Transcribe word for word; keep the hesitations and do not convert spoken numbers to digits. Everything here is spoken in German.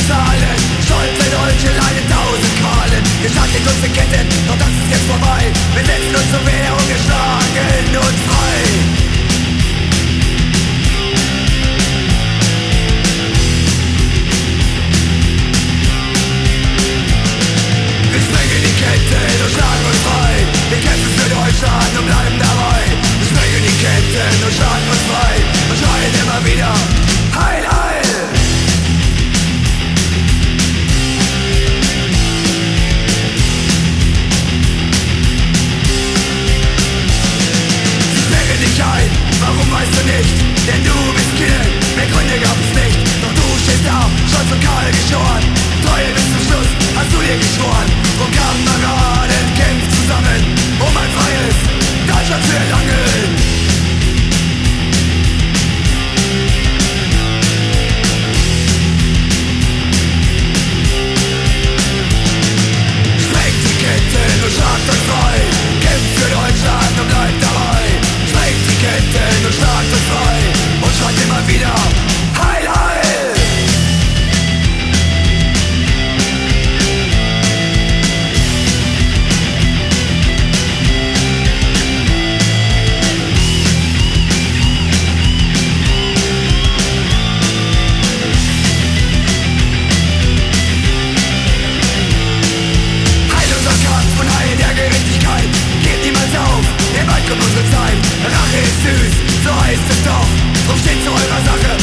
bezahlen. Stolz für Deutsche leiden tausend Qualen. Gestattlich uns Ketten, doch das ist jetzt vorbei. Wir setzen uns zur Wehr und wir schlagen uns frei. Wir sprengen die Ketten und schlagen uns frei. Wir kämpfen für Deutschland und bleiben dabei. Wir sprengen die Ketten und schlagen uns frei und schreien immer wieder Heil, Heil! Sie sperren dich ein, warum weißt du nicht? Denn du bist Kind, mehr Gründe gab es nicht. Doch du stehst da, stolz und kahl geschoren. Treue bis zum Schluss hast du dir geschworen. Und Kameraden kämpft zusammen, um ein freies Deutschland zu erlangen. Und schlagt uns frei, kämpft für Deutschland und bleibt dabei. Sprengt die Ketten und schlagt uns frei und schreit immer wieder Heil, Heil! Gebt niemals auf, denn bald kommt unsere Zeit. Rache ist süß, so heißt es doch. Drum steht zu eurer Sache